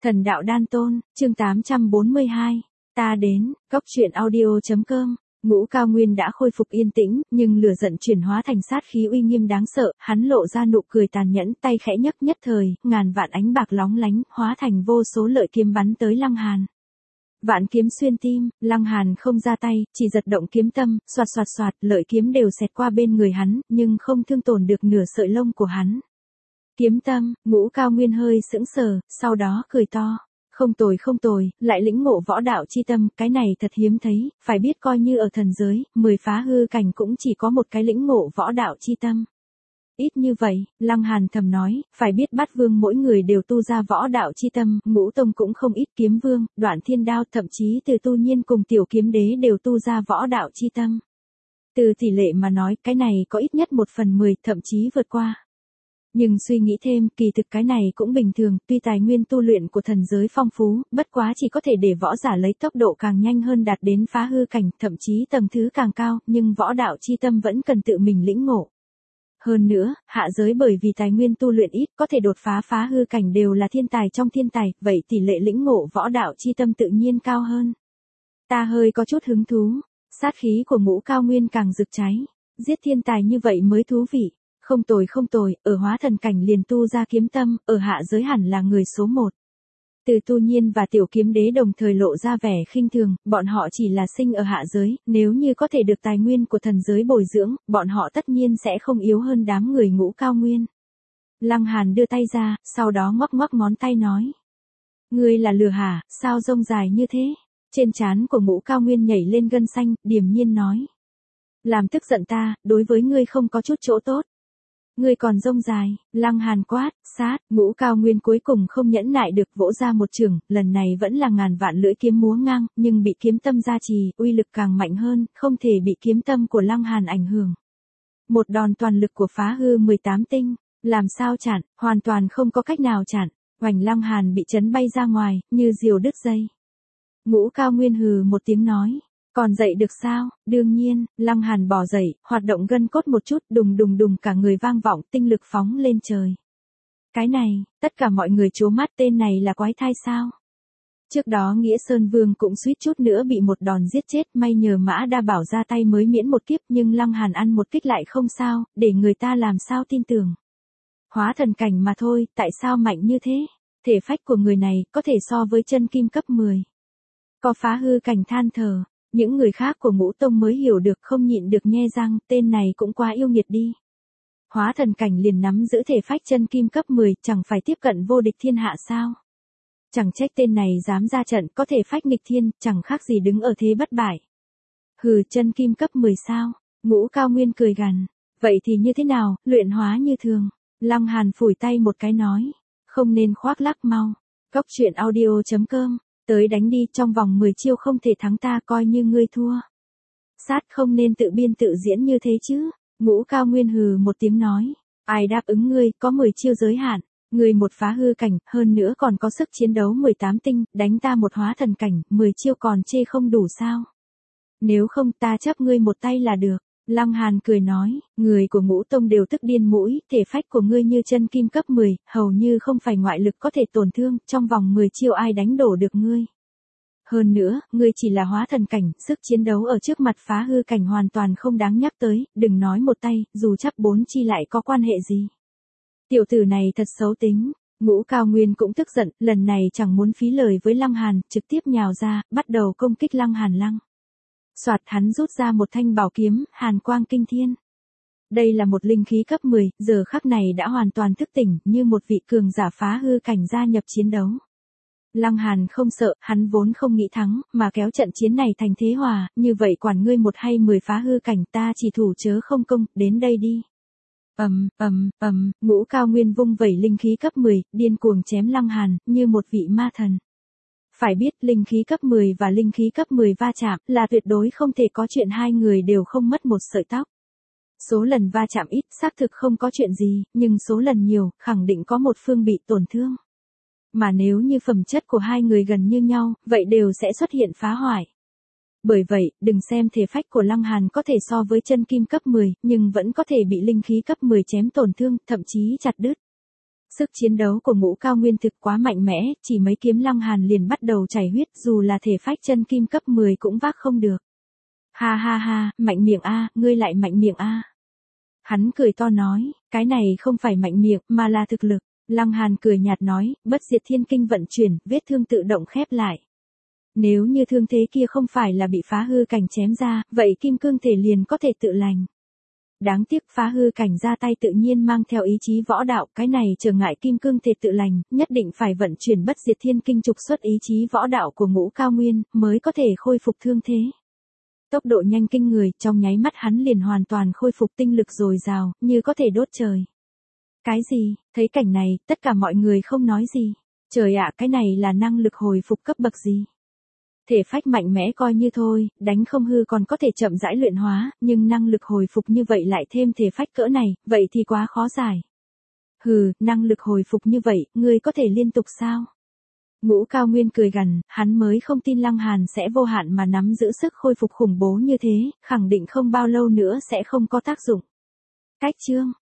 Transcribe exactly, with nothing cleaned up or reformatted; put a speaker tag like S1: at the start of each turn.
S1: Thần đạo đan tôn, chương tám trăm bốn mươi hai. Ta đến, cốc truyện audio.com. Ngũ Cao Nguyên đã khôi phục yên tĩnh, nhưng lửa giận chuyển hóa thành sát khí uy nghiêm đáng sợ, hắn lộ ra nụ cười tàn nhẫn, tay khẽ nhấc nhất thời, ngàn vạn ánh bạc lóng lánh, hóa thành vô số lợi kiếm bắn tới Lăng Hàn. Vạn kiếm xuyên tim, Lăng Hàn không ra tay, chỉ giật động kiếm tâm, xoạt xoạt xoạt, lợi kiếm đều xẹt qua bên người hắn, nhưng không thương tổn được nửa sợi lông của hắn. Kiếm tâm, Ngũ Cao Nguyên hơi sững sờ, sau đó cười to. Không tồi không tồi, lại lĩnh ngộ võ đạo chi tâm, cái này thật hiếm thấy, phải biết coi như ở thần giới, mười phá hư cảnh cũng chỉ có một cái lĩnh ngộ võ đạo chi tâm. Ít như vậy, Lăng Hàn thầm nói, phải biết Bát Vương mỗi người đều tu ra võ đạo chi tâm, Ngũ Tông cũng không ít, Kiếm Vương, Đoạn Thiên Đao, thậm chí từ Tu Nhiên cùng Tiểu Kiếm Đế đều tu ra võ đạo chi tâm. Từ tỷ lệ mà nói, cái này có ít nhất một phần mười, thậm chí vượt qua. Nhưng suy nghĩ thêm, kỳ thực cái này cũng bình thường, tuy tài nguyên tu luyện của thần giới phong phú, bất quá chỉ có thể để võ giả lấy tốc độ càng nhanh hơn đạt đến phá hư cảnh, thậm chí tầng thứ càng cao, nhưng võ đạo chi tâm vẫn cần tự mình lĩnh ngộ. Hơn nữa, hạ giới bởi vì tài nguyên tu luyện ít, có thể đột phá phá hư cảnh đều là thiên tài trong thiên tài, vậy tỷ lệ lĩnh ngộ võ đạo chi tâm tự nhiên cao hơn. Ta hơi có chút hứng thú, sát khí của Ngũ Cao Nguyên càng rực cháy, giết thiên tài như vậy mới thú vị. Không tồi không tồi, ở hóa thần cảnh liền tu ra kiếm tâm, ở hạ giới hẳn là người số một. Từ Tu Nhiên và Tiểu Kiếm Đế đồng thời lộ ra vẻ khinh thường, bọn họ chỉ là sinh ở hạ giới, nếu như có thể được tài nguyên của thần giới bồi dưỡng, bọn họ tất nhiên sẽ không yếu hơn đám người Ngũ Cao Nguyên. Lăng Hàn đưa tay ra, sau đó ngoắc ngoắc ngón tay nói. Ngươi là lừa hả, sao rông dài như thế? Trên trán của Ngũ Cao Nguyên nhảy lên gân xanh, điềm nhiên nói. Làm tức giận ta, đối với ngươi không có chút chỗ tốt. Ngươi còn rông dài, Lăng Hàn quát, sát, Ngũ Cao Nguyên cuối cùng không nhẫn nại được vỗ ra một chưởng, lần này vẫn là ngàn vạn lưỡi kiếm múa ngang, nhưng bị kiếm tâm gia trì, uy lực càng mạnh hơn, không thể bị kiếm tâm của Lăng Hàn ảnh hưởng. Một đòn toàn lực của phá hư mười tám tinh, làm sao chặn, hoàn toàn không có cách nào chặn, oành Lăng Hàn bị chấn bay ra ngoài, như diều đứt dây. Ngũ Cao Nguyên hừ một tiếng nói. Còn dậy được sao? Đương nhiên, Lăng Hàn bò dậy, hoạt động gân cốt một chút, đùng đùng đùng cả người vang vọng, tinh lực phóng lên trời. Cái này, tất cả mọi người trố mắt, tên này là quái thai sao? Trước đó Nghĩa Sơn Vương cũng suýt chút nữa bị một đòn giết chết, may nhờ Mã Đa Bảo ra tay mới miễn một kiếp, nhưng Lăng Hàn ăn một kích lại không sao, để người ta làm sao tin tưởng. Hóa thần cảnh mà thôi, tại sao mạnh như thế? Thể phách của người này, có thể so với chân kim cấp mười. Có phá hư cảnh than thở. Những người khác của Ngũ Tông mới hiểu được, không nhịn được nhe răng, tên này cũng quá yêu nghiệt đi. Hóa thần cảnh liền nắm giữ thể phách chân kim cấp mười, chẳng phải tiếp cận vô địch thiên hạ sao? Chẳng trách tên này dám ra trận, có thể phách nghịch thiên, chẳng khác gì đứng ở thế bất bại. Hừ, chân kim cấp mười sao? Ngũ Cao Nguyên cười gằn. Vậy thì như thế nào, luyện hóa như thường. Lăng Hàn phủi tay một cái nói. Không nên khoác lác, mau. Cốc truyện audio.com. Tới đánh đi, trong vòng mười chiêu không thể thắng ta, coi như ngươi thua. Sát, không nên tự biên tự diễn như thế chứ. Ngũ Cao Nguyên hừ một tiếng nói. Ai đáp ứng ngươi, có mười chiêu giới hạn. Ngươi một phá hư cảnh, hơn nữa còn có sức chiến đấu mười tám tinh, đánh ta một hóa thần cảnh, mười chiêu còn chê không đủ sao? Nếu không ta chấp ngươi một tay là được. Lăng Hàn cười nói, người của Ngũ Tông đều tức điên mũi, thể phách của ngươi như chân kim cấp mười, hầu như không phải ngoại lực có thể tổn thương, trong vòng mười chiêu ai đánh đổ được ngươi. Hơn nữa, ngươi chỉ là hóa thần cảnh, sức chiến đấu ở trước mặt phá hư cảnh hoàn toàn không đáng nhắc tới, đừng nói một tay, dù chấp bốn chi lại có quan hệ gì. Tiểu tử này thật xấu tính. Ngũ Cao Nguyên cũng tức giận, lần này chẳng muốn phí lời với Lăng Hàn, trực tiếp nhào ra, bắt đầu công kích Lăng Hàn Lăng. Soạt, hắn rút ra một thanh bảo kiếm, hàn quang kinh thiên. Đây là một linh khí cấp mười, giờ khắc này đã hoàn toàn thức tỉnh, như một vị cường giả phá hư cảnh gia nhập chiến đấu. Lăng Hàn không sợ, hắn vốn không nghĩ thắng, mà kéo trận chiến này thành thế hòa, như vậy quản ngươi một hay mười phá hư cảnh, ta chỉ thủ chớ không công, đến đây đi. Ầm, ầm, ầm, Ngũ Cao Nguyên vung vẩy linh khí cấp mười, điên cuồng chém Lăng Hàn, như một vị ma thần. Phải biết, linh khí cấp mười và linh khí cấp mười va chạm, là tuyệt đối không thể có chuyện hai người đều không mất một sợi tóc. Số lần va chạm ít, xác thực không có chuyện gì, nhưng số lần nhiều, khẳng định có một phương bị tổn thương. Mà nếu như phẩm chất của hai người gần như nhau, vậy đều sẽ xuất hiện phá hoại. Bởi vậy, đừng xem thể phách của Lăng Hàn có thể so với chân kim cấp mười, nhưng vẫn có thể bị linh khí cấp mười chém tổn thương, thậm chí chặt đứt. Sức chiến đấu của Ngũ Cao Nguyên thực quá mạnh mẽ, chỉ mấy kiếm Lăng Hàn liền bắt đầu chảy huyết, dù là thể phách chân kim cấp mười cũng vác không được. Ha ha ha, mạnh miệng a, ngươi lại mạnh miệng a. Hắn cười to nói, cái này không phải mạnh miệng, mà là thực lực. Lăng Hàn cười nhạt nói, bất diệt thiên kinh vận chuyển, vết thương tự động khép lại. Nếu như thương thế kia không phải là bị phá hư cảnh chém ra, vậy kim cương thể liền có thể tự lành. Đáng tiếc phá hư cảnh ra tay tự nhiên mang theo ý chí võ đạo, cái này trở ngại kim cương thể tự lành, nhất định phải vận chuyển bất diệt thiên kinh trục xuất ý chí võ đạo của Ngũ Cao Nguyên, mới có thể khôi phục thương thế. Tốc độ nhanh kinh người, trong nháy mắt hắn liền hoàn toàn khôi phục tinh lực dồi dào, như có thể đốt trời. Cái gì? Thấy cảnh này, tất cả mọi người không nói gì. Trời ạ, cái này là năng lực hồi phục cấp bậc gì? Thể phách mạnh mẽ coi như thôi, đánh không hư còn có thể chậm rãi luyện hóa, nhưng năng lực hồi phục như vậy lại thêm thể phách cỡ này, vậy thì quá khó giải. Hừ, năng lực hồi phục như vậy, ngươi có thể liên tục sao? Ngũ Cao Nguyên cười gằn, hắn mới không tin Lăng Hàn sẽ vô hạn mà nắm giữ sức khôi phục khủng bố như thế, khẳng định không bao lâu nữa sẽ không có tác dụng. Cách chương